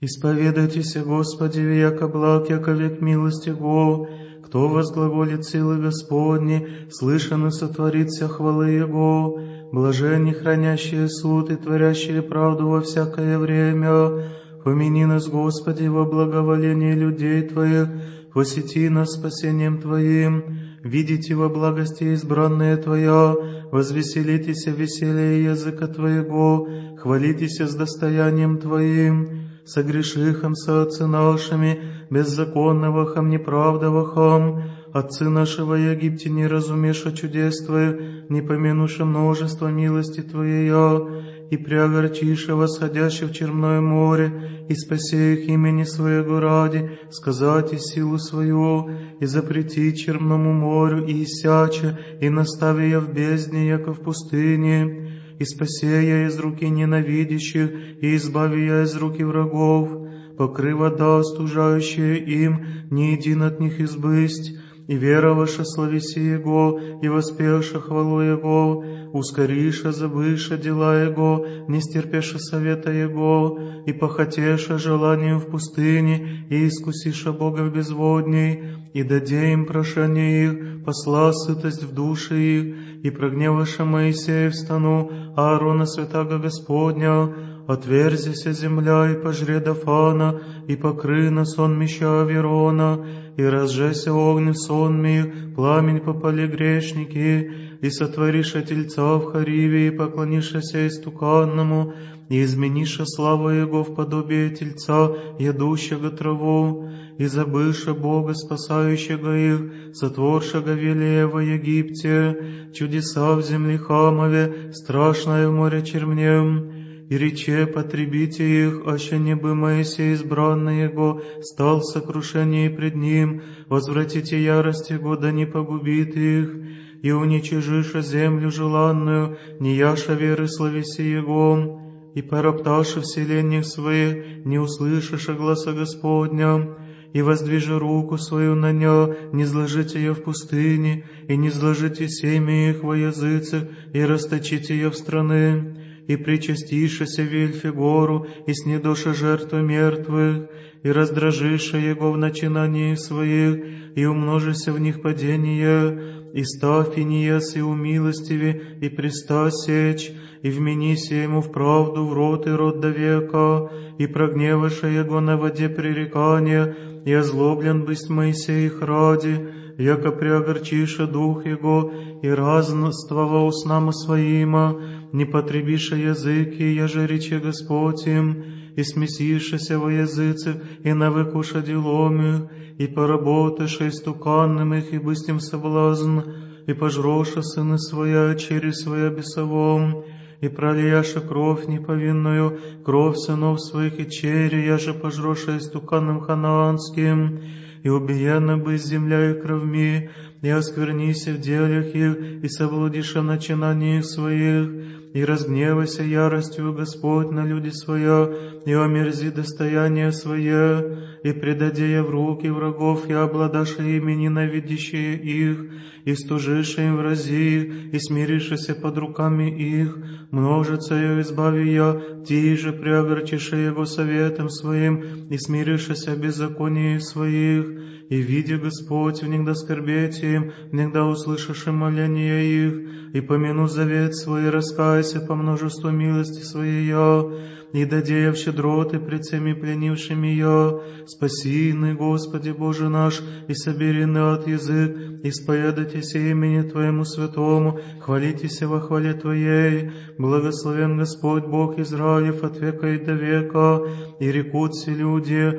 Исповедайтесь, Господи, яко благ, яко век милости Его. Кто возглаголит силы Господни, слышен и сотворит вся хвалы Его. Блаженни, хранящие суд и творящие правду во всякое время. Помяни нас, Господи, во благоволение людей Твоих, посети нас спасением Твоим. Видите во благости избранные Твоя, возвеселитесь в веселье языка Твоего, хвалитесь с достоянием Твоим. Согрешихом со отцы нашими, беззаконновахом, неправдовахом, отцы наши во Египте не разумеша чудес Твоих, не помянуша множество милости Твоея, и преогорчиша восходящих в черное море, и спаси их имени Своего ради, сказать и силу Свою, и запрети черному морю, и иссяче, и настави я в бездне, яко в пустыне, и спаси я из руки ненавидящих, и избави я из руки врагов, покры вода, остужающая им, не един от них избысть, и вера ваша слависи Его, и воспевша хвалу Его, ускориша, забыша дела Его, не стерпеша совета Его, и похотеша желанием в пустыне, и искусиша Бога в безводней, и даде им прошение их, посла сытость в душе их, и прогневаша Моисея в стану Аарона святаго Господня, отверзися земля, и пожре Дафана, и покры на сон меща Аверона, и разжеся огнем сонми их, пламень попали грешники, и сотвориша тельца в Хариве, и поклонишася истуканному, и измениша славу Его в подобие тельца, ядущего траву, и забыша Бога, спасающего их, сотворшего велия во Египте, чудеса в земле Хамове, страшное в море чермнем, и рече потребите их, аще не бы Моисей избранный Его стал в сокрушении пред Ним, возвратите ярость Его, да не погубит их, и уничижиша землю желанную, не яша веры слависи Его, и поропташи в селениях своих, не услышиша гласа Господня, и воздвижи руку свою на ня, не сложите ее в пустыне, и не сложите семя их во языцах, и расточите ее в страны, и причастишася в Вельфе гору, и снедоша жертвы мертвых, и раздражиша Его в начинании своих, и умножися в них падение, и ставь Финиес и умилостиви, и преста сечь, и вменися Ему в правду в рот и род до века, и прогневаша Его на воде пререкания, и озлоблен бысть Моисей их ради, яко преогорчиша дух Его, и разнствова устнама своима, не потребиша языки, яже рече Господь им, и смесишася во языцах, и навыкуша делом их, и поработаша истуканным их, и бысть им соблазн, и пожроша сыны своя, через своя бесовом, и пролияша кровь неповинную, кровь сынов своих и черри, яже пожроша истуканным ханаанским, и убиена бысть земля и кровми, и осквернися в делях их, и соблудиша начинаниях своих, и разгневайся яростью Господь на люди своя, и омерзи достояние свое, и предаде я в руки врагов, и обладаша ими ненавидящие их, и стужиша им врази их, и смиришася под руками их, множится ее избави я, ти же преогорчиша Его советом своим, и смиришася беззаконие своих, и видя Господь, внегда скорбеть им, внегда услышишь моления их, и помяну завет свой, и раскайся по множеству милости своей я, и даде я в щедроты пред всеми пленившими я, спаси иный, Господи Боже наш, и собери от язык, и исповедайтесь имени Твоему святому, хвалитесь во хвале Твоей, благословен Господь Бог Израилев от века и до века, и рекут все люди,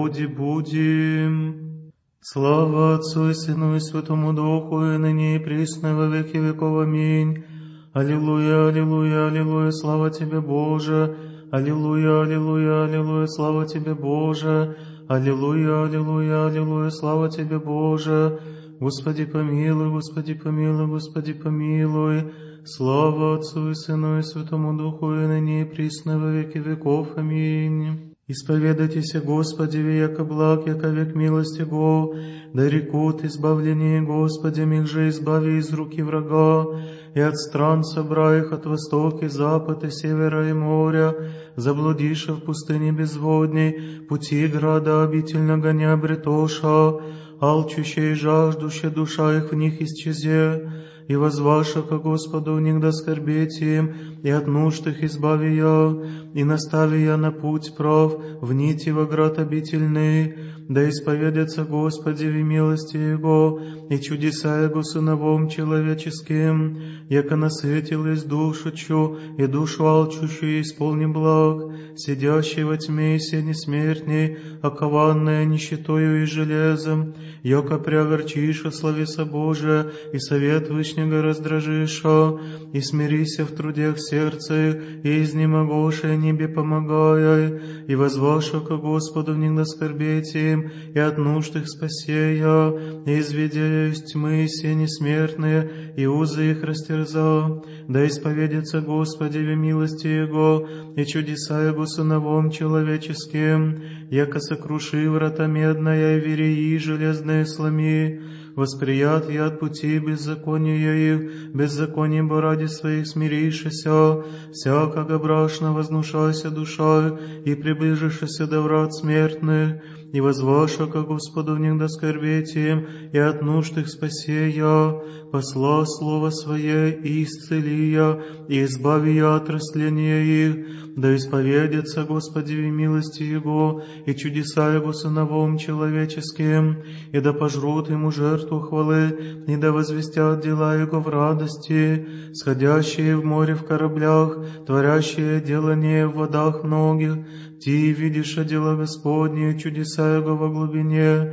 буди. Слава Отцу и Сыну и Святому Духу, и ныне и присно во веки веков. Аминь. Аллилуйя, аллилуйя, аллилуйя, слава Тебе, Боже. Аллилуйя, аллилуйя, аллилуйя, слава Тебе, Боже. Аллилуйя, аллилуйя, аллилуйя, слава Тебе, Боже. Господи помилуй, Господи помилуй, Господи помилуй. Слава Отцу и Сыну и Святому Духу, и ныне и присно во веки веков. Аминь. Исповедайтесь, Господи, яко благ, яко век милости Го, да рекут избавление Господи, их же избави из руки врага, и от стран собра их от востока и запад, и севера и моря, заблудиша в пустыне безводней, пути града обитель гоня бретоша, алчущая и жаждущая душа их в них исчезе, и возваша ко Господу в них да скорбеть им, и от нужд их избави я, и настави я на путь прав, в нити во град обительный, да исповедется Господи в милости Его, и чудеса Его сыновом человеческим, яко насытилась душу чу, и душу алчущую исполни благ, сидящий во тьме и сени смертней, окованная нищетою и железом, яко преогорчиша словеса Божия, и совет Вышнего раздражиша, и смирися в трудях сердца, и изнемогоша небе помогая, и возваша ко Господу в них да скорбеть им, и от нужд их спасея, и изведя из тьмы сени смертные, и узы их растерза, да исповедется Господи в милости Его, и чудеса Его сыновом человеческим, яко сокруши врата медная и вереи железные сломи, восприят я от пути беззакония их, беззаконием бы ради своих смирившися, всякого брашно вознушайся душа, и приближишься до врат смертных, и возваша ко Господу в них да скорбеть им, и от нужд их спасея, посла слово Свое, и исцели я, и избави я от растления их, да исповедятся Господи в милости Его, и чудеса Его сыновом человеческим, и да пожрут Ему жертву хвалы, и да возвестят дела Его в радости, сходящие в море в кораблях, творящие делание в водах многих, ти видишь дела Господни, чудеса Его во глубине,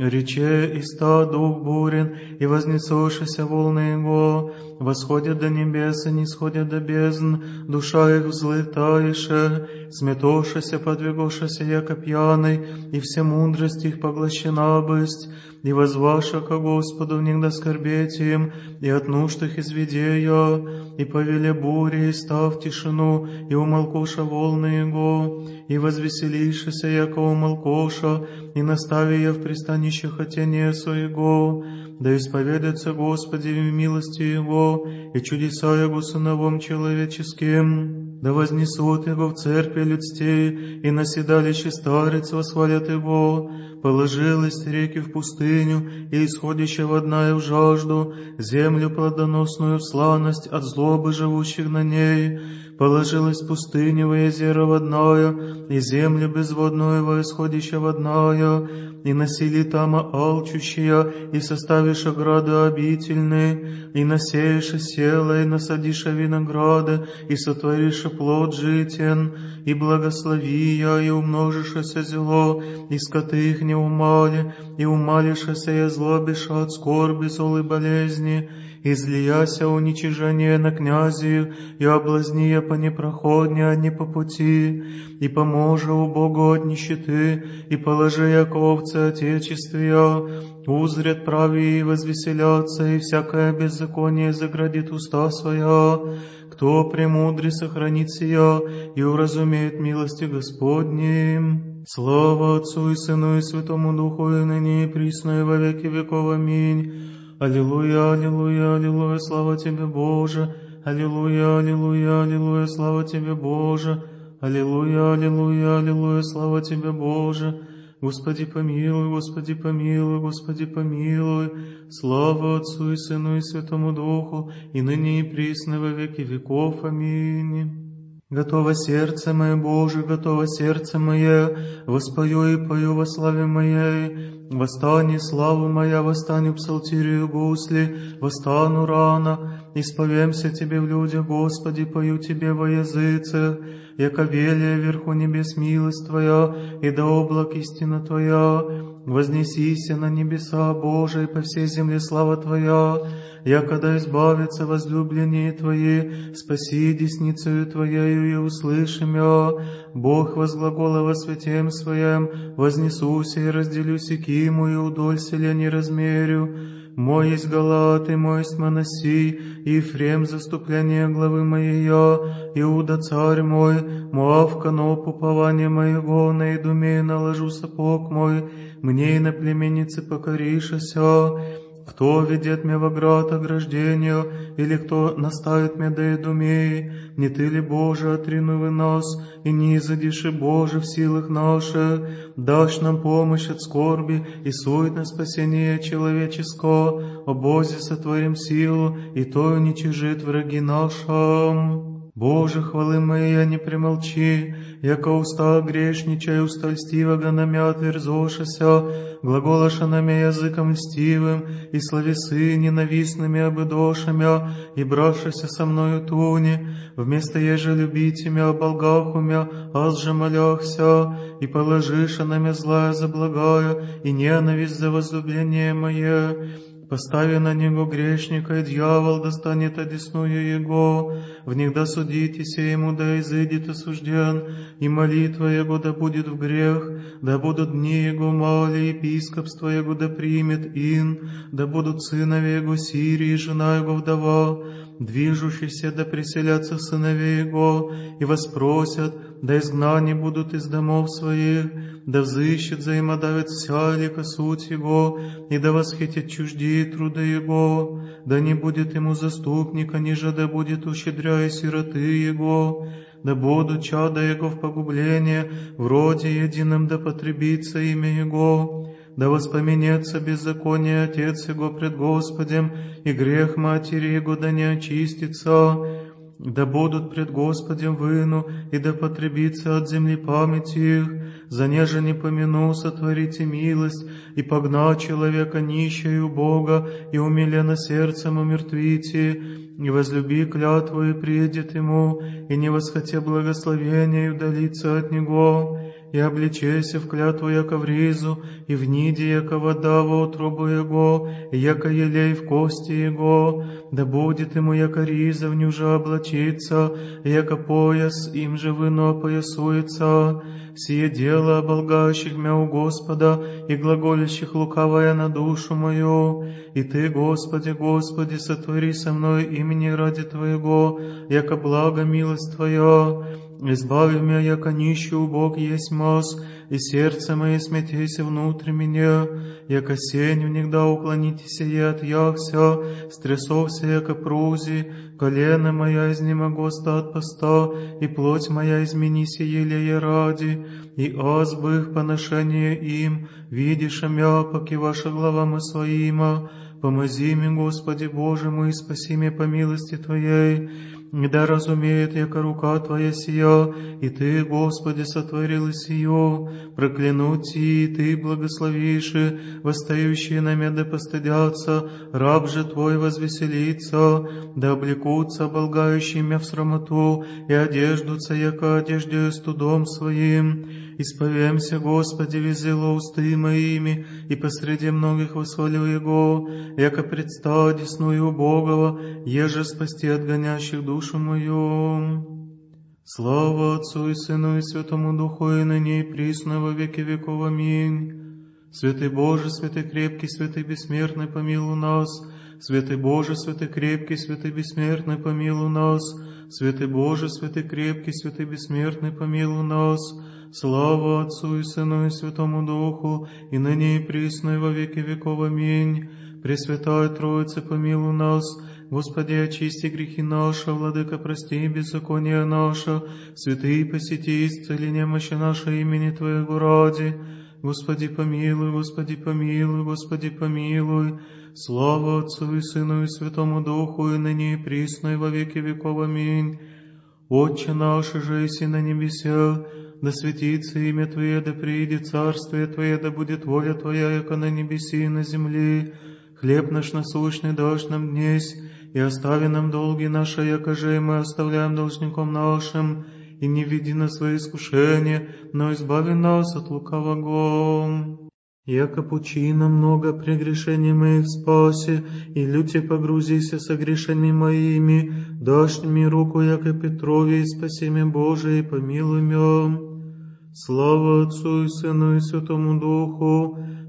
рече и ста дух бурен, и вознесошися волны Его, восходят до небес и не сходят до бездн, душа их взлетаеше, сметошися, подвигошися, яко пьяный, и вся мудрость их поглощена бысть, и возваша ко Господу в них да скорбеть им, и от нужд их изведея, и повеле бури, и став тишину, и умолкоша волны Его, и возвеселишися, яко умолкоша, и настави я в пристанище хотения своего, да исповедается Господи в милости Его, и чудеса Его сыновом человеческим, да вознесут Его в церкви людстей, и на седалище старец восхвалят Его, положилась реки в пустыню, и исходящая водная в жажду, землю плодоносную в сланость от злобы живущих на ней, положилась пустыня во езеро водная, и землю безводную во исходища водная, и насили тама алчущая, и составишь ограды обительные, и насеешь села, и насадишь винограды, и сотворишь плод житен, и благослови я, и умножишься зело, и скоты их не умали, и умалишься и озлобиша от скорби, злой болезни, излияся уничижение на князей, и облазния по непроходне, а не по пути, и поможа у Бога от нищеты, и положи яко овцы отечествия, узрят прави и возвеселятся, и всякое беззаконие заградит уста своя. Кто премудрый сохранит сия, и уразумеет милости Господней. Слава Отцу и Сыну и Святому Духу, и ныне и присно, и во веки веков. Аминь. Аллилуйя, аллилуйя, аллилуйя, слава Тебе, Боже. Аллилуйя, аллилуйя, аллилуйя, слава Тебе, Боже. Аллилуйя, аллилуйя, аллилуйя, слава Тебе, Боже. Господи помилуй, Господи помилуй, Господи помилуй. Слава Отцу и Сыну и Святому Духу, и ныне и присно во веки веков. Аминь. Готово сердце мое, Боже, готово сердце мое, воспою и пою во славе моей. Восстань, слава моя, восстань, псалтирию гусли, восстану рано, исповемся Тебе в людях, Господи, пою Тебе во языцах, яко велия вверху небес милость Твоя, и до облак истина Твоя. Вознесися на небеса, Боже, и по всей земле слава Твоя, якогда избавятся возлюбленные Твои, спаси десницею Твоею и услышим я. Бог возглагола во святем Своем, вознесуся и разделюся киму, и удоль селя не размерю. Мой есть Галат, и мой есть Манасий, и Ефрем заступление главы моей, Иуда царь мой, Моав коноп упование моего, на Идуме наложу сапог мой, мне и на племеннице покоришься. Кто ведет меня во град ограждению, или кто наставит меня до Идумеи? Не ты ли, Боже, отринувы нас, и не изыдишь, Боже, в силах наших, дашь нам помощь от скорби и сует на спасение человеческого, о Бозе сотворим силу, и то уничижит враги нашим. Боже, хвалы моя, не примолчи, яко уста грешничай, уста льстивого на мя отверзошася, глаголаша на мя языком льстивым, и словесы ненавистными обыдошамя, и бравшися со мною туни, вместо еже любите мя, оболгаху мя, аз же моляхся, и положиша на мя злая за благая, и ненависть за возлюбление мое. Постави на него грешника, и дьявол достанет одесную его, в них да судитеся ему, да изыдет осужден, и молитва его да будет в грех, да будут дни его мали, епископство его да примет ин, да будут сынове его Сирии, жена его вдова, движущиеся да преселятся сыновей его, и воспросят, да изгнани будут из домов своих, да взыщет взаимодавит вся лика суть его, и да восхитит чуждие труды его, да не будет ему заступника, ниже да будет ущедряя сироты его, да будут чада его в погубление, вроде единым да потребится имя его, да воспоменется беззаконие отец его пред Господем, и грех матери его да не очистится, да будут пред Господем выну, и да потребится от земли память их, за неже не помяну, сотворите милость, и погна человека нищею Бога, и умиленно сердцем умертвите, и возлюби клятву, и приедет ему, и не восхоте благословения, и удалиться от него, и обличайся в клятву, яко в ризу, и в ниде, яко вода во утробу его, и яко елей в кости его, да будет ему, яко риза в нюже облачиться, и яко пояс, им же вино поясуется. Сие дело оболгающих мя у Господа, и глаголящих лукавая на душу мою. И Ты, Господи, Господи, сотвори со мной имени ради Твоего, яко благо милость Твоя. Избави меня, яко нищий Бог есть мас, и сердце мое смятейся внутрь меня, яко сень внегда уклонитесь и отъяхся, стрясовся, яко прузи, колено моя изнемогоста от поста, и плоть моя изменися елея ради, и аз бы их поношение им, видишь мя, поки ваша глава мы своима, помози мне, Господи Боже мой, спаси меня по милости Твоей, и да разумеет, яко рука Твоя сия, и Ты, Господи, сотворила сию, проклянуть и Ты благословишь, восстающие на меня да постыдятся, раб же Твой возвеселится, да облекутся оболгающие меня в срамоту, и одеждутся, яко одеждою студом своим. Исповемся, Господи, везело усты моими, и посреди многих восхвалю Его, яко предста десную Богова, еже спасти от гонящих душу мою. Слава Отцу и Сыну и Святому Духу, и ныне и присно во веки веков. Аминь. Святый Боже, святый крепкий, святый бессмертный, помилуй нас. Святый Боже, святый крепкий, святый бессмертный, помилуй нас. Святый Боже, святый крепкий, святый бессмертный, помилуй нас. Слава Отцу и Сыну и Святому Духу, и ныне и присно и во веки веков. Аминь. Пресвятая Троица, помилуй нас. Господи, очисти грехи наши, Владыка, прости беззаконие наше, святые посети, исцели немощи наши имени Твоего ради. Господи, помилуй, Господи, помилуй, Господи, помилуй. Слава Отцу и Сыну и Святому Духу, и ныне и присно и во веки веков. Аминь. Отче наш, же еси на небесах, да светится имя Твое, да приидет царствие Твое, да будет воля Твоя, яко на небеси и на земле. Хлеб наш насущный дашь нам днесь, и остави нам долги наши, яко же и мы оставляем должником нашим, и не веди нас во искушение, но избави нас от лукавого. Яко пучина много прегрешений моих спаси, и люте погрузися со грешениями моими, дашь мне руку, яко Петрове, и спаси меня, Боже, и помилуй меня. Слава Отцу и Сыну и Святому Духу,